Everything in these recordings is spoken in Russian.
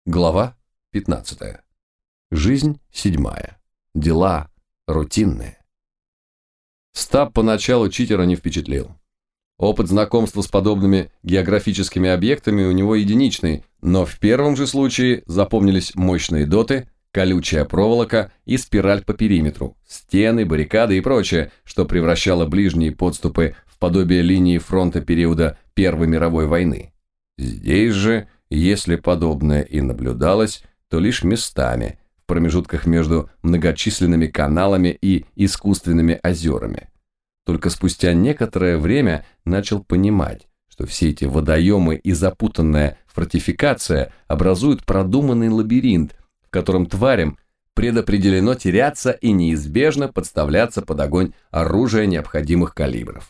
Глава 15. Жизнь 7. Дела рутинные. Стаб поначалу читера не впечатлил. Опыт знакомства с подобными географическими объектами у него единичный, но в первом же случае запомнились мощные доты, колючая проволока и спираль по периметру, стены, баррикады и прочее, что превращало ближние подступы в подобие линии фронта периода Первой мировой войны. Здесь же, если подобное и наблюдалось, то лишь местами, в промежутках между многочисленными каналами и искусственными озерами. Только спустя некоторое время начал понимать, что все эти водоемы и запутанная фортификация образуют продуманный лабиринт, в котором тварям предопределено теряться и неизбежно подставляться под огонь оружия необходимых калибров.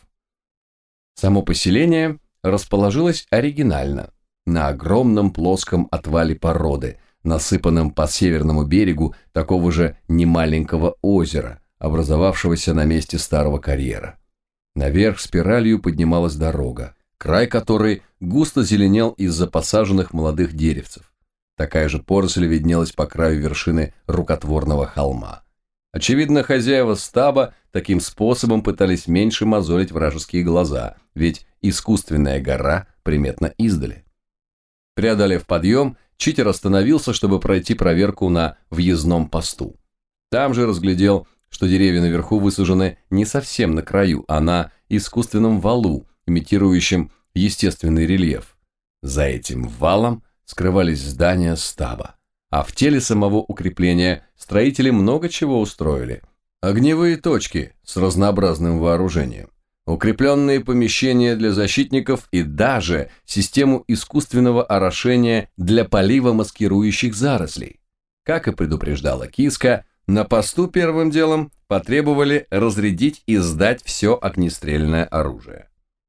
Само поселение расположилось оригинально, на огромном плоском отвале породы, насыпанном по северному берегу такого же немаленького озера, образовавшегося на месте старого карьера. Наверх спиралью поднималась дорога, край которой густо зеленел из-за посаженных молодых деревцев. Такая же поросль виднелась по краю вершины рукотворного холма. Очевидно, хозяева стаба таким способом пытались меньше мозолить вражеские глаза, ведь искусственная гора приметна издали. Преодолев подъем, читер остановился, чтобы пройти проверку на въездном посту. Там же разглядел, что деревья наверху высажены не совсем на краю, а на искусственном валу, имитирующем естественный рельеф. За этим валом скрывались здания стаба, а в теле самого укрепления строители много чего устроили. Огневые точки с разнообразным вооружением, укрепленные помещения для защитников и даже систему искусственного орошения для полива маскирующих зарослей. Как и предупреждала киска, на посту первым делом потребовали разрядить и сдать все огнестрельное оружие.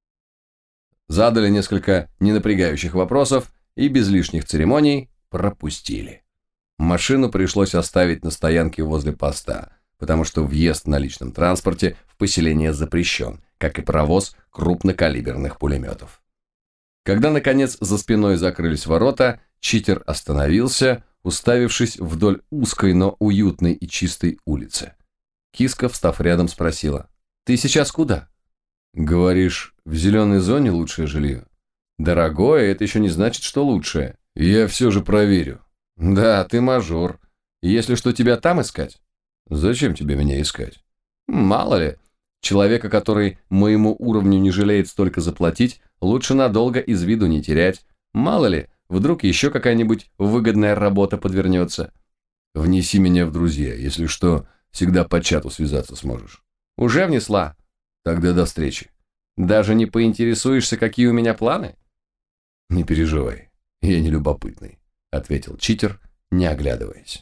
Задали несколько ненапрягающих вопросов и без лишних церемоний пропустили. Машину пришлось оставить на стоянке возле поста, потому что въезд на личном транспорте в поселение запрещен, как и провоз крупнокалиберных пулеметов. Когда, наконец, за спиной закрылись ворота, читер остановился, уставившись вдоль узкой, но уютной и чистой улицы. Киска, встав рядом, спросила: «Ты сейчас куда?» «Говоришь, в зеленой зоне лучшее жилье?» «Дорогое, это еще не значит, что лучшее. Я все же проверю». «Да, ты мажор. Если что, тебя там искать?» «Зачем тебе меня искать?» «Мало ли. Человека, который моему уровню не жалеет столько заплатить, лучше надолго из виду не терять. Мало ли, вдруг еще какая-нибудь выгодная работа подвернется». «Внеси меня в друзья. Если что, всегда по чату связаться сможешь». «Уже внесла?» «Тогда до встречи». «Даже не поинтересуешься, какие у меня планы?» «Не переживай, я не любопытный», — ответил читер, не оглядываясь.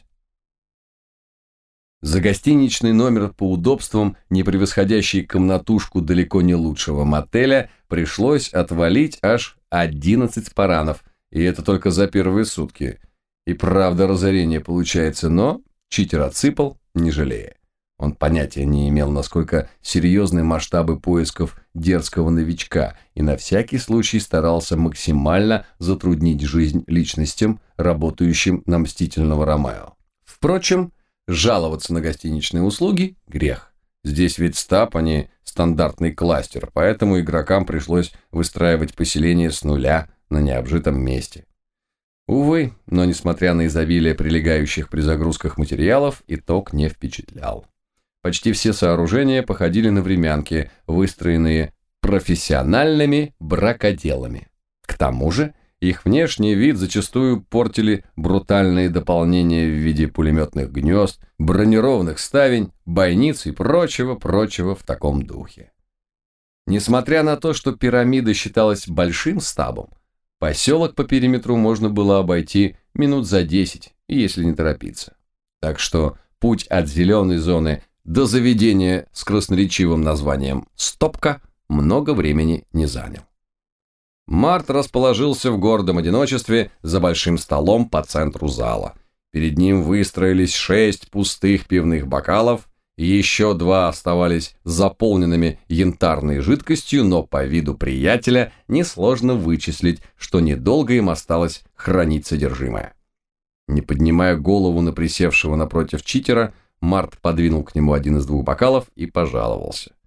За гостиничный номер по удобствам, не превосходящий комнатушку далеко не лучшего мотеля, пришлось отвалить аж 11 спаранов, и это только за первые сутки. И правда разорение получается, но читер отсыпал, не жалея. Он понятия не имел, насколько серьезны масштабы поисков дерзкого новичка, и на всякий случай старался максимально затруднить жизнь личностям, работающим на мстительного Ромео. Впрочем, жаловаться на гостиничные услуги – грех. Здесь ведь стаб, а не стандартный кластер, поэтому игрокам пришлось выстраивать поселение с нуля на необжитом месте. Увы, но несмотря на изобилие прилегающих при загрузках материалов, итог не впечатлял. Почти все сооружения походили на времянки, выстроенные профессиональными бракоделами. К тому же, их внешний вид зачастую портили брутальные дополнения в виде пулеметных гнезд, бронированных ставень, бойниц и прочего в таком духе. Несмотря на то, что пирамида считалась большим стабом, поселок по периметру можно было обойти минут за 10, если не торопиться. Так что путь от зеленой зоны до заведения с красноречивым названием «Стопка» много времени не занял. Март расположился в гордом одиночестве за большим столом по центру зала. Перед ним выстроились 6 пустых пивных бокалов, еще 2 оставались заполненными янтарной жидкостью, но по виду приятеля несложно вычислить, что недолго им осталось хранить содержимое. Не поднимая голову на присевшего напротив читера, Март подвинул к нему один из 2 бокалов и пожаловался.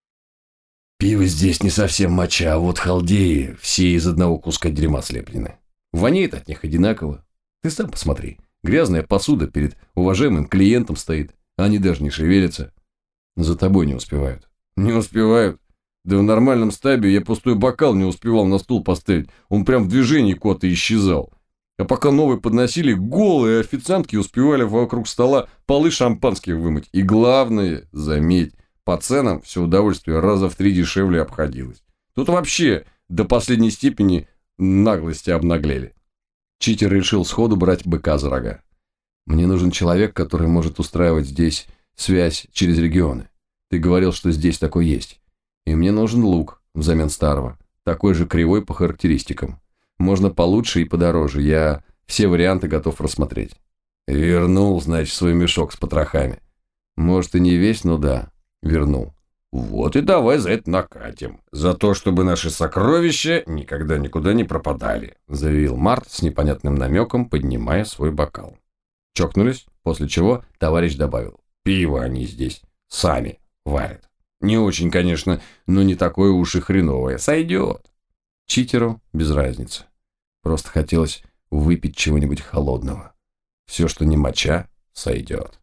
«Пиво здесь не совсем моча, а вот халдеи все из одного куска дерьма слеплены. Воняет от них одинаково. Ты сам посмотри. Грязная посуда перед уважаемым клиентом стоит, а они даже не шевелятся. За тобой не успевают». «Не успевают? Да в нормальном стабе я пустой бокал не успевал на стул поставить. Он прям в движении куда-то исчезал. А пока новый подносили, голые официантки успевали вокруг стола полы шампанских вымыть. И главное, заметь, по ценам все удовольствие раза в 3 дешевле обходилось. Тут вообще до последней степени наглости обнаглели. Читер решил сходу брать быка за рога. «Мне нужен человек, который может устраивать здесь связь через регионы. Ты говорил, что здесь такой есть. И мне нужен лук взамен старого, такой же кривой по характеристикам. Можно получше и подороже, я все варианты готов рассмотреть». «Вернул, значит, свой мешок с потрохами». «Может, и не весь, но да, вернул». «Вот и давай за это накатим. За то, чтобы наши сокровища никогда никуда не пропадали», заявил Март с непонятным намеком, поднимая свой бокал. Чокнулись, после чего товарищ добавил: «Пиво они здесь сами варят. Не очень, конечно, но не такое уж и хреновое. Сойдет». Читеру без разницы. Просто хотелось выпить чего-нибудь холодного. Все, что не моча, сойдет.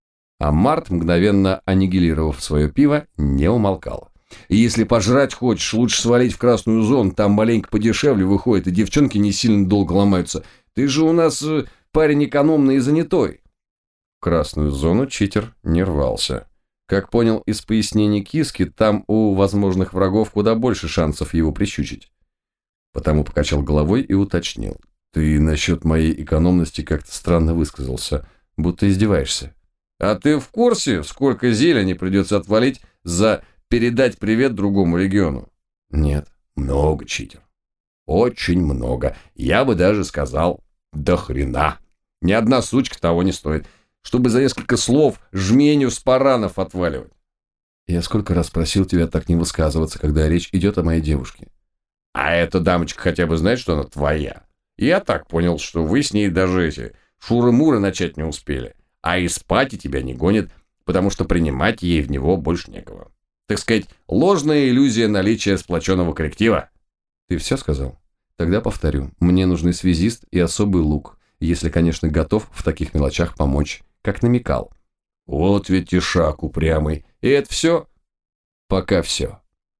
А Март, мгновенно аннигилировав свое пиво, не умолкал. «Если пожрать хочешь, лучше свалить в красную зону, там маленько подешевле выходит, и девчонки не сильно долго ломаются. Ты же у нас парень экономный и занятой». В красную зону читер не рвался. Как понял из пояснений киски, там у возможных врагов куда больше шансов его прищучить. Потому покачал головой и уточнил: «Ты насчет моей экономности как-то странно высказался, будто издеваешься. А ты в курсе, сколько зелени придется отвалить за передать привет другому региону?» «Нет». «Много, читер. Очень много. Я бы даже сказал, до хрена. Ни одна сучка того не стоит, чтобы за несколько слов жменю спаранов отваливать». «Я сколько раз просил тебя так не высказываться, когда речь идет о моей девушке». «А эта дамочка хотя бы знает, что она твоя. Я так понял, что вы с ней даже эти шуры-муры начать не успели. А и спать и тебя не гонит, потому что принимать ей в него больше некого. Так сказать, ложная иллюзия наличия сплоченного коллектива». «Ты все сказал? Тогда повторю. Мне нужны связист и особый лук, если, конечно, готов в таких мелочах помочь, как намекал». «Вот ведь и шаг упрямый. И это все?» «Пока все».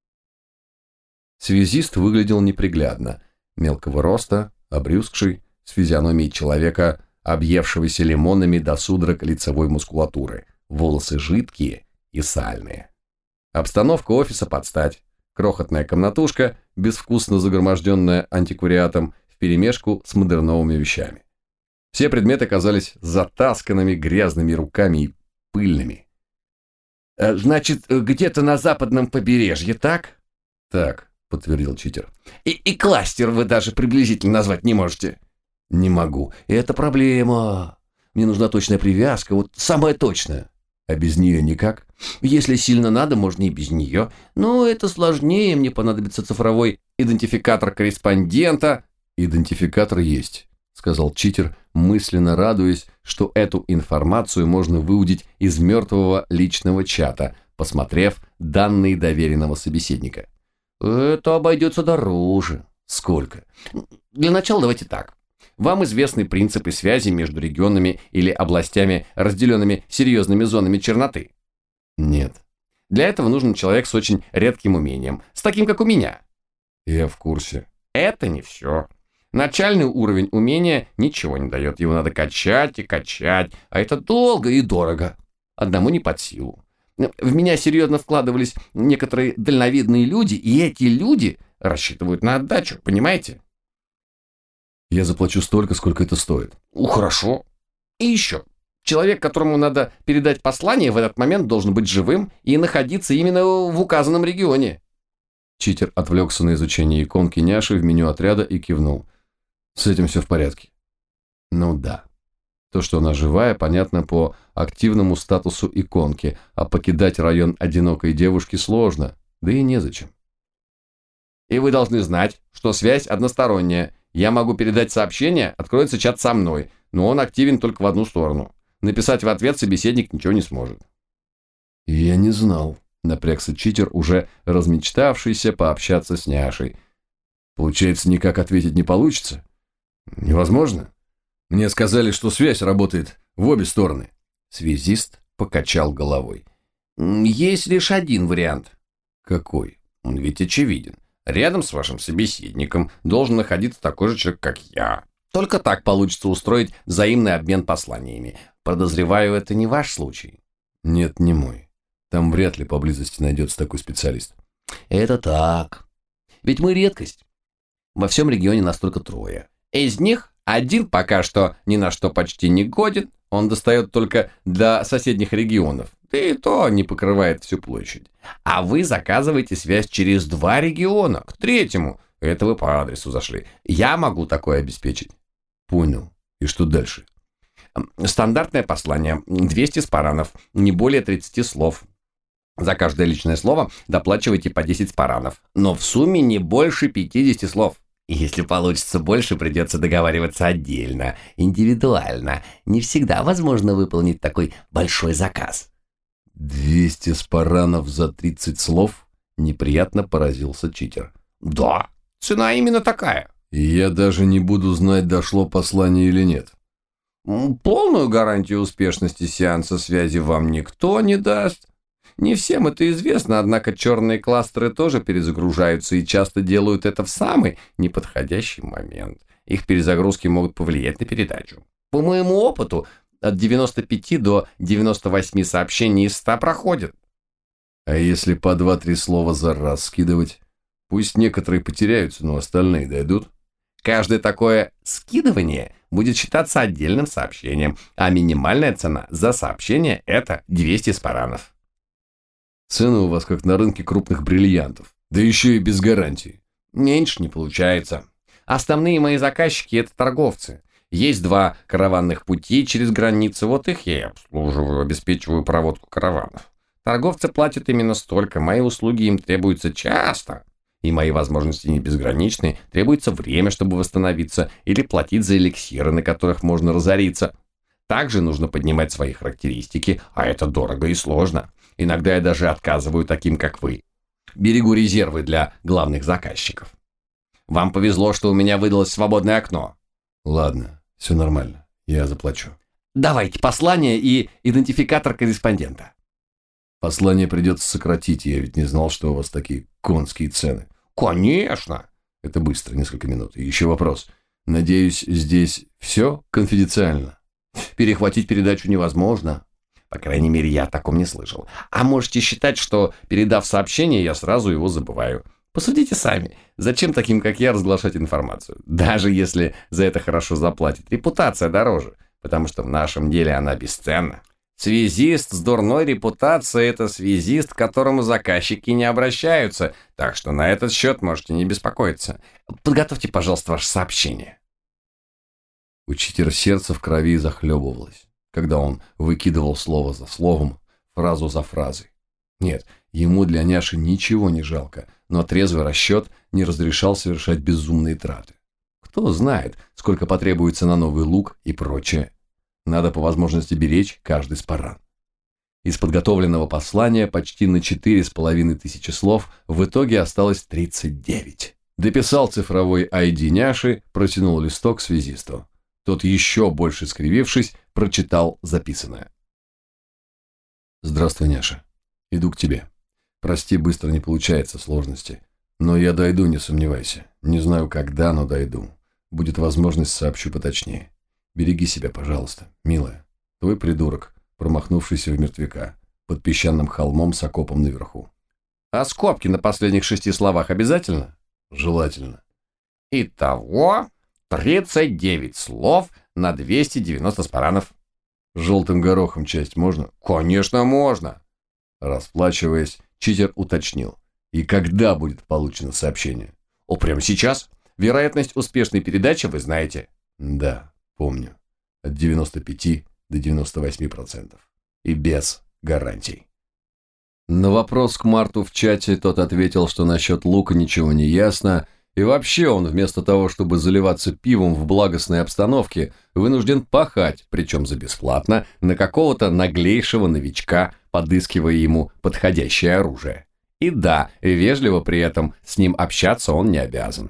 Связист выглядел неприглядно. Мелкого роста, обрюзгший, с физиономией человека, объевшегося лимонами до судорог лицевой мускулатуры, волосы жидкие и сальные. Обстановка офиса под стать. Крохотная комнатушка, безвкусно загроможденная антиквариатом, вперемешку с модерновыми вещами. Все предметы казались затасканными грязными руками и пыльными. «Значит, где-то на западном побережье, так?» «Так», — подтвердил читер. И кластер вы даже приблизительно назвать не можете?» «Не могу. Это проблема. Мне нужна точная привязка, вот самая точная. А без нее никак. Если сильно надо, можно и без нее. Но это сложнее, мне понадобится цифровой идентификатор корреспондента». «Идентификатор есть», — сказал читер, мысленно радуясь, что эту информацию можно выудить из мертвого личного чата, посмотрев данные доверенного собеседника. «Это обойдется дороже». «Сколько?» «Для начала давайте так. Вам известны принципы связи между регионами или областями, разделенными серьезными зонами черноты?» «Нет». «Для этого нужен человек с очень редким умением, с таким, как у меня». «Я в курсе». «Это не все. Начальный уровень умения ничего не дает, его надо качать и качать, а это долго и дорого. Одному не под силу. В меня серьезно вкладывались некоторые дальновидные люди, и эти люди рассчитывают на отдачу, понимаете?» «Я заплачу столько, сколько это стоит». «Хорошо. И еще. Человек, которому надо передать послание, в этот момент должен быть живым и находиться именно в указанном регионе». Читер отвлекся на изучение иконки няши в меню отряда и кивнул. «С этим все в порядке». «Ну да. То, что она живая, понятно по активному статусу иконки, а покидать район одинокой девушки сложно, да и незачем». «И вы должны знать, что связь односторонняя. Я могу передать сообщение, откроется чат со мной, но он активен только в одну сторону. Написать в ответ собеседник ничего не сможет. Я не знал. Напрягся читер, уже размечтавшийся пообщаться с няшей. Получается, никак ответить не получится? Невозможно. Мне сказали, что связь работает в обе стороны. Связист покачал головой. Есть лишь один вариант. Какой? Он ведь очевиден. Рядом с вашим собеседником должен находиться такой же человек, как я. Только так получится устроить взаимный обмен посланиями. Подозреваю, это не ваш случай. Нет, не мой. Там вряд ли поблизости найдется такой специалист. Это так. Ведь мы редкость. Во всем регионе нас только 3. Из них один пока что ни на что почти не годен. Он достает только до соседних регионов. Да и то не покрывает всю площадь. А вы заказываете связь через 2 региона, к 3-му. Это вы по адресу зашли. Я могу такое обеспечить. Понял. И что дальше? Стандартное послание. 200 спаранов. Не более 30 слов. За каждое личное слово доплачивайте по 10 спаранов. Но в сумме не больше 50 слов. Если получится больше, придется договариваться отдельно, индивидуально. Не всегда возможно выполнить такой большой заказ. 200 спаранов за 30 слов? Неприятно поразился читер. Да, цена именно такая. И я даже не буду знать, дошло послание или нет. Полную гарантию успешности сеанса связи вам никто не даст. Не всем это известно, однако черные кластеры тоже перезагружаются и часто делают это в самый неподходящий момент. Их перезагрузки могут повлиять на передачу. По моему опыту, от 95 до 98 сообщений из 100 проходят. А если по 2-3 слова за раз скидывать? Пусть некоторые потеряются, но остальные дойдут. Каждое такое скидывание будет считаться отдельным сообщением, а минимальная цена за сообщение – это 200 спаранов. Цены у вас как на рынке крупных бриллиантов, да еще и без гарантии. Меньше не получается. Основные мои заказчики – это торговцы. Есть 2 караванных пути через границы, вот их я и обслуживаю, обеспечиваю проводку караванов. Торговцы платят именно столько, мои услуги им требуются часто. И мои возможности не безграничны, требуется время, чтобы восстановиться, или платить за эликсиры, на которых можно разориться. Также нужно поднимать свои характеристики, а это дорого и сложно. Иногда я даже отказываю таким, как вы. Берегу резервы для главных заказчиков. Вам повезло, что у меня выдалось свободное окно. Ладно, все нормально, я заплачу. Давайте послание и идентификатор корреспондента. Послание придется сократить, я ведь не знал, что у вас такие конские цены. Конечно. Это быстро, несколько минут. И еще вопрос. Надеюсь, здесь все конфиденциально? Перехватить передачу невозможно. По крайней мере, я о таком не слышал. А можете считать, что, передав сообщение, я сразу его забываю. Посудите сами. Зачем таким, как я, разглашать информацию? Даже если за это хорошо заплатят. Репутация дороже, потому что в нашем деле она бесценна. Связист с дурной репутацией – это связист, к которому заказчики не обращаются, так что на этот счет можете не беспокоиться. Подготовьте, пожалуйста, ваше сообщение. У читера сердце в крови захлебывалось, когда он выкидывал слово за словом, фразу за фразой. Нет, ему для няши ничего не жалко, но трезвый расчет не разрешал совершать безумные траты. Кто знает, сколько потребуется на новый лук и прочее. Надо по возможности беречь каждый спаран. Из подготовленного послания почти на 4500 слов в итоге осталось 39. Дописал цифровой ID няши, протянул листок связисту. Тот, еще больше скривившись, прочитал записанное. «Здравствуй, няша. Иду к тебе. Прости, быстро не получается, сложности. Но я дойду, не сомневайся. Не знаю, когда, но дойду. Будет возможность, сообщу поточнее. Береги себя, пожалуйста, милая. Твой придурок, промахнувшийся в мертвяка, под песчаным холмом с окопом наверху». «А скобки на последних 6 словах обязательно?» «Желательно». «Итого 39 слов на 290 спаранов». «Желтым горохом часть можно?» «Конечно, можно». Расплачиваясь, читер уточнил. «И когда будет получено сообщение?» «О, прямо сейчас. Вероятность успешной передачи вы знаете». «Да, помню. От 95 до 98%. И без гарантий». На вопрос к Марту в чате тот ответил, что насчет лука ничего не ясно, И вообще он, вместо того, чтобы заливаться пивом в благостной обстановке, вынужден пахать, причем за бесплатно, на какого-то наглейшего новичка, подыскивая ему подходящее оружие. И да, вежливо при этом с ним общаться он не обязан.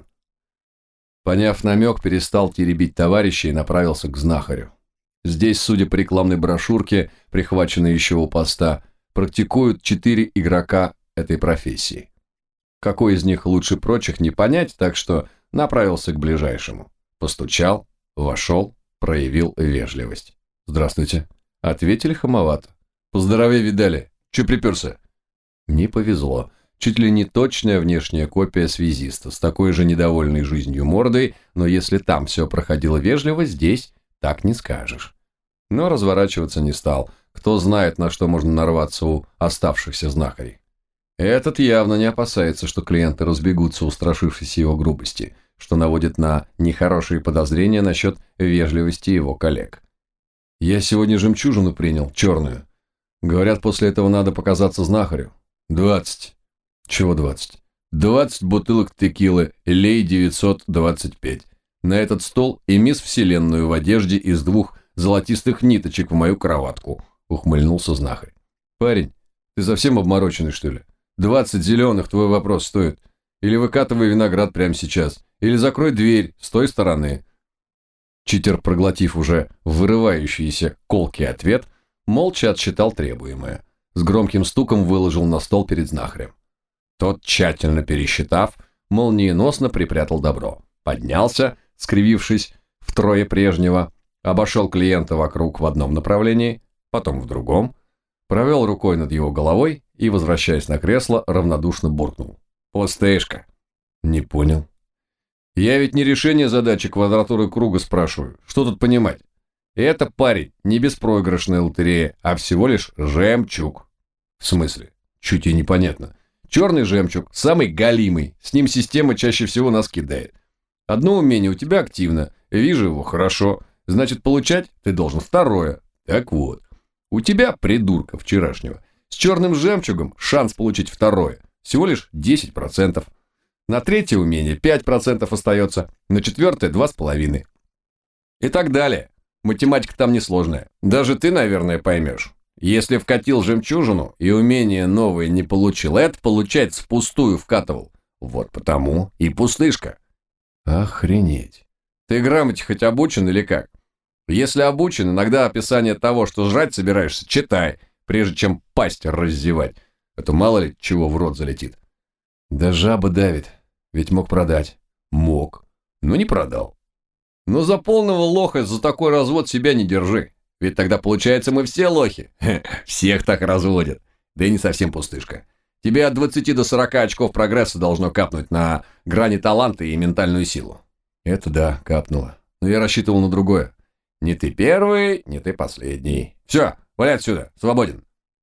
Поняв намек, перестал теребить товарища и направился к знахарю. Здесь, судя по рекламной брошюрке, прихваченной еще у поста, практикуют 4 игрока этой профессии. Какой из них лучше прочих, не понять, так что направился к ближайшему. Постучал, вошел, проявил вежливость. «Здравствуйте», — ответили хамовато. «Поздоровей видали. Че приперся?» Не повезло. Чуть ли не точная внешняя копия связиста, с такой же недовольной жизнью мордой, но если там все проходило вежливо, здесь так не скажешь. Но разворачиваться не стал. Кто знает, на что можно нарваться у оставшихся знахарей. Этот явно не опасается, что клиенты разбегутся, устрашившись его грубости, что наводит на нехорошие подозрения насчет вежливости его коллег. «Я сегодня жемчужину принял, черную. Говорят, после этого надо показаться знахарю. 20. Чего 20? 20 бутылок текилы Лей 925. На этот стол и мисс Вселенную в одежде из 2 золотистых ниточек в мою кроватку», — ухмыльнулся знахарь. «Парень, ты совсем обмороченный, что ли? 20 зеленых твой вопрос стоит. Или выкатывай виноград прямо сейчас, или закрой дверь с той стороны». Читер, проглотив уже вырывающийся колкий ответ, молча отсчитал требуемое. С громким стуком выложил на стол перед знахарем. Тот, тщательно пересчитав, молниеносно припрятал добро. Поднялся, скривившись втрое прежнего, обошел клиента вокруг в одном направлении, потом в другом, провел рукой над его головой и, возвращаясь на кресло, равнодушно буркнул. «Пустышка». «Не понял». «Я ведь не решение задачи квадратуры круга спрашиваю. Что тут понимать? Это, парень, не беспроигрышная лотерея, а всего лишь жемчуг». «В смысле? Чуть и непонятно. Черный жемчуг, самый галимый, с ним система чаще всего нас кидает. Одно умение у тебя активно, вижу его хорошо, значит, получать ты должен второе. Так вот, у тебя, придурка вчерашнего, с черным жемчугом шанс получить второе всего лишь 10%. На третье умение 5% остается, на четвертое 2,5%. И так далее. Математика там несложная. Даже ты, наверное, поймешь. Если вкатил жемчужину и умение новое не получил, это, получается, впустую вкатывал. Вот потому и пустышка. Охренеть. Ты грамоте хоть обучен или как? Если обучен, иногда описание того, что жрать собираешься, читай, прежде чем пасть раззевать. А то мало ли чего в рот залетит. Да жаба давит, ведь мог продать. Мог, но не продал. Но за полного лоха за такой развод себя не держи. Ведь тогда, получается, мы все лохи. Всех так разводят. Да и не совсем пустышка. Тебе от 20 до 40 очков прогресса должно капнуть на грани таланта и ментальную силу. Это да, капнуло. Но я рассчитывал на другое. Не ты первый, не ты последний. Все, валяй отсюда, свободен.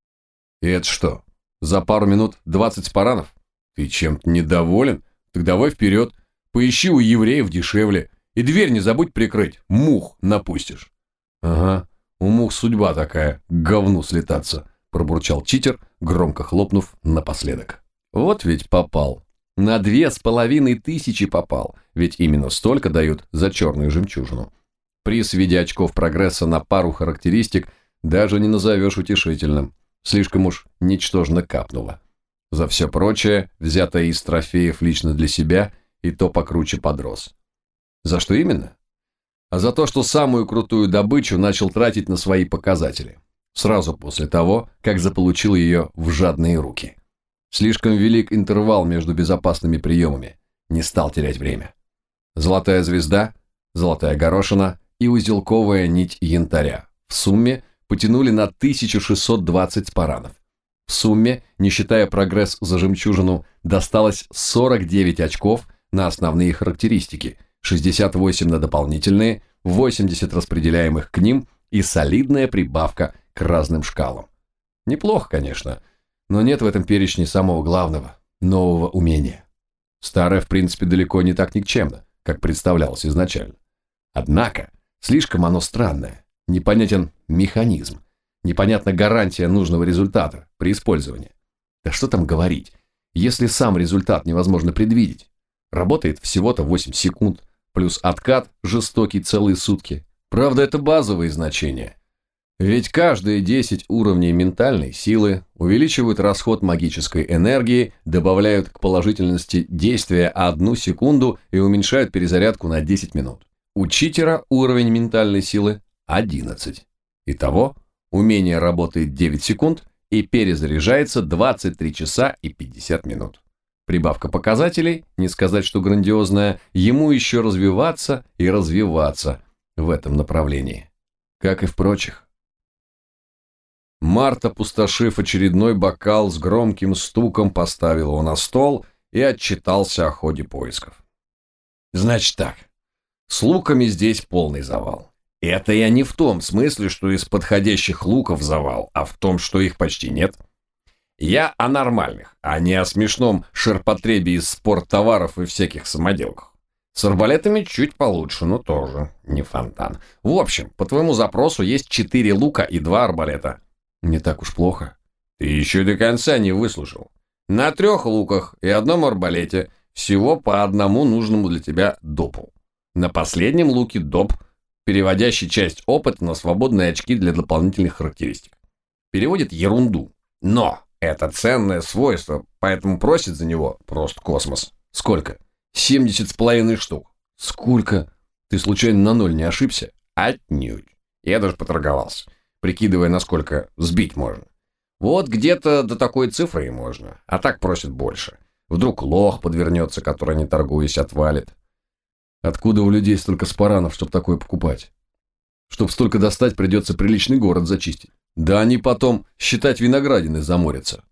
И это что, за пару минут 20 спаранов? Ты чем-то недоволен? Так давай вперед. Поищи у евреев дешевле. И дверь не забудь прикрыть, мух напустишь. Ага. У мух судьба такая, к говну слетаться, пробурчал читер, громко хлопнув напоследок. Вот ведь попал. На 2500 попал, ведь именно столько дают за черную жемчужину. Приз в виде очков прогресса на пару характеристик даже не назовешь утешительным. Слишком уж ничтожно капнуло. За все прочее, взятое из трофеев лично для себя, и то покруче подрос. За что именно? А за то, что самую крутую добычу начал тратить на свои показатели. Сразу после того, как заполучил ее в жадные руки. Слишком велик интервал между безопасными приемами. Не стал терять время. Золотая звезда, золотая горошина и узелковая нить янтаря. В сумме потянули на 1620 спаранов. В сумме, не считая прогресс за жемчужину, досталось 49 очков на основные характеристики, 68 на дополнительные, 80 распределяемых к ним и солидная прибавка к разным шкалам. Неплохо, конечно, но нет в этом перечне самого главного – нового умения. Старое, в принципе, далеко не так никчемно, как представлялось изначально. Однако, слишком оно странное, непонятен механизм, непонятна гарантия нужного результата при использовании. Да что там говорить, если сам результат невозможно предвидеть? Работает всего-то 8 секунд, плюс откат жестокий целые сутки. Правда, это базовые значения. Ведь каждые 10 уровней ментальной силы увеличивают расход магической энергии, добавляют к положительности действия 1 секунду и уменьшают перезарядку на 10 минут. У читера уровень ментальной силы 11. Итого, умение работает 9 секунд и перезаряжается 23 часа и 50 минут. Прибавка показателей, не сказать, что грандиозная, ему еще развиваться и развиваться в этом направлении, как и в прочих. Март, опустошив очередной бокал, с громким стуком поставил его на стол и отчитался о ходе поисков. Значит так, с луками здесь полный завал. Это я не в том смысле, что из подходящих луков завал, а в том, что их почти нет. Я о нормальных, а не о смешном ширпотребе из спорттоваров и всяких самоделках. С арбалетами чуть получше, но тоже не фонтан. В общем, по твоему запросу есть 4 лука и 2 арбалета. Не так уж плохо. Ты еще до конца не выслушал. На 3 луках и 1 арбалете всего по одному нужному для тебя допу. На последнем луке доп, переводящий часть опыта на свободные очки для дополнительных характеристик. Переводит ерунду. Но это ценное свойство, поэтому просит за него просто космос. Сколько? 70,5 штук. Сколько? Ты случайно на 0 не ошибся? Отнюдь. Я даже поторговался, прикидывая, насколько сбить можно. Вот где-то до такой цифры и можно, а так просит больше. Вдруг лох подвернется, который, не торгуясь, отвалит. Откуда у людей столько спаранов, чтобы такое покупать? Чтоб столько достать, придется приличный город зачистить. Да они потом, считать, виноградины заморятся.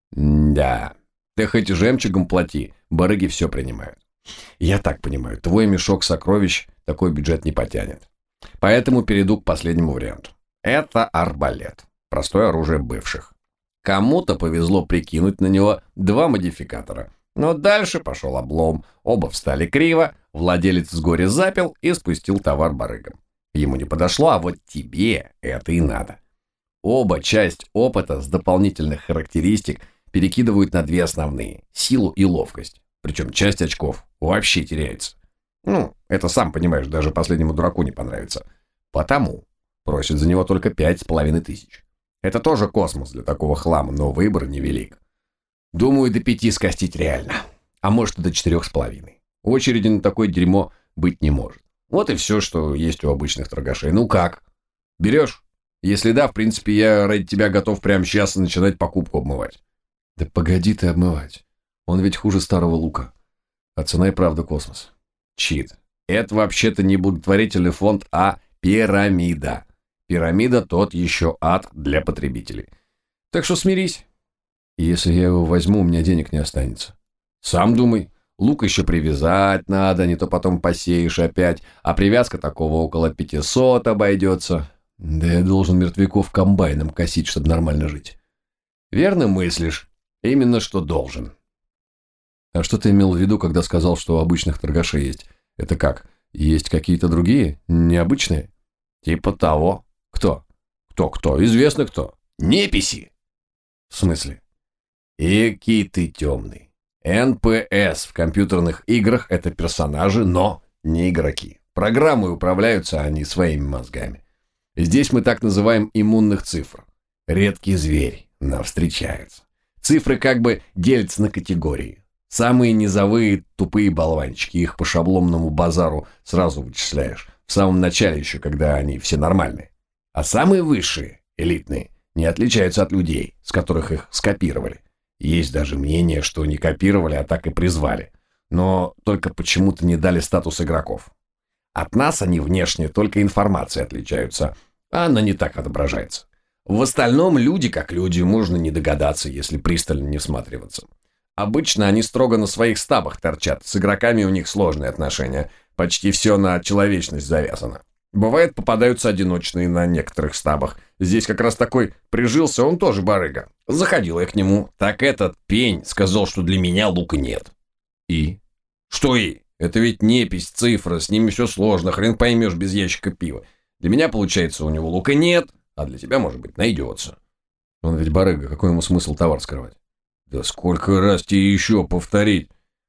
Да, ты хоть и жемчугом плати, барыги все принимают. Я так понимаю, твой мешок сокровищ такой бюджет не потянет. Поэтому перейду к последнему варианту. Это арбалет. Простое оружие бывших. Кому-то повезло прикинуть на него 2 модификатора. Но дальше пошел облом. Оба встали криво, владелец с горя запил и спустил товар барыгам. Ему не подошло, а вот тебе это и надо. Оба часть опыта с дополнительных характеристик перекидывают на 2 основные – силу и ловкость. Причем часть очков вообще теряется. Это сам понимаешь, даже последнему дураку не понравится. Потому просит за него только 5500. Это тоже космос для такого хлама, но выбор невелик. Думаю, до 5 скостить реально. А может и до 4,5. Очереди на такое дерьмо быть не может. Вот и все, что есть у обычных торгашей. Ну как? Берешь? Если да, в принципе, я ради тебя готов прямо сейчас начинать покупку обмывать. Да погоди ты обмывать. Он ведь хуже старого лука. А цена и правда космос. Чит. Это вообще-то не благотворительный фонд, а пирамида. Пирамида тот еще ад для потребителей. Так что смирись. Если я его возьму, у меня денег не останется. Сам думай. Лук еще привязать надо, не то потом посеешь опять. А привязка такого около 500 обойдется. Да я должен мертвяков комбайном косить, чтобы нормально жить. Верно мыслишь. Именно что должен. А что ты имел в виду, когда сказал, что у обычных торгашей есть? Это как? Есть какие-то другие? Необычные? Типа того. Кто? Кто? Известно кто. Неписи. В смысле? Экий ты темный. НПС в компьютерных играх – это персонажи, но не игроки. Программы управляются они своими мозгами. Здесь мы так называем иммунных цифр. Редкий зверь нам встречается. Цифры как бы делятся на категории. Самые низовые тупые болванчики, их по шаблонному базару сразу вычисляешь. В самом начале еще, когда они все нормальные. А самые высшие, элитные, не отличаются от людей, с которых их скопировали. Есть даже мнение, что не копировали, а так и призвали. Но только почему-то не дали статус игроков. От нас они внешне только информацией отличаются, а она не так отображается. В остальном люди как люди, можно не догадаться, если пристально не всматриваться. Обычно они строго на своих стабах торчат, с игроками у них сложные отношения, почти все на человечность завязано. Бывает, попадаются одиночные на некоторых стабах. Здесь как раз такой прижился, он тоже барыга. Заходил я к нему, так этот пень сказал, что для меня лука нет. И? Что и? Это ведь непись, цифра, с ними все сложно, хрен поймешь без ящика пива. Для меня, получается, у него лука нет, а для тебя, может быть, найдется. Он ведь барыга, какой ему смысл товар скрывать? Да сколько раз тебе еще повторить?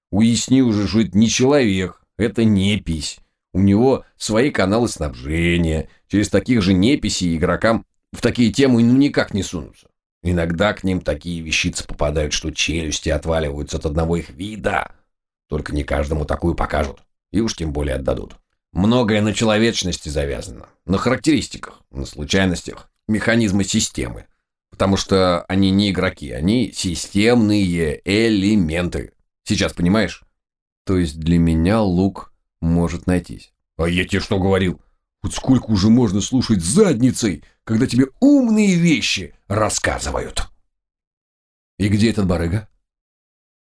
Уясни уже, что это не человек, это непись. У него свои каналы снабжения. Через таких же неписей игрокам в такие темы ну никак не сунутся. Иногда к ним такие вещицы попадают, что челюсти отваливаются от одного их вида. Только не каждому такую покажут. И уж тем более отдадут. Многое на человечности завязано. На характеристиках, на случайностях, механизмы системы. Потому что они не игроки, они системные элементы. Сейчас понимаешь? То есть для меня лук может найтись. А я тебе что говорил? Вот сколько уже можно слушать задницей, когда тебе умные вещи рассказывают. И где этот барыга?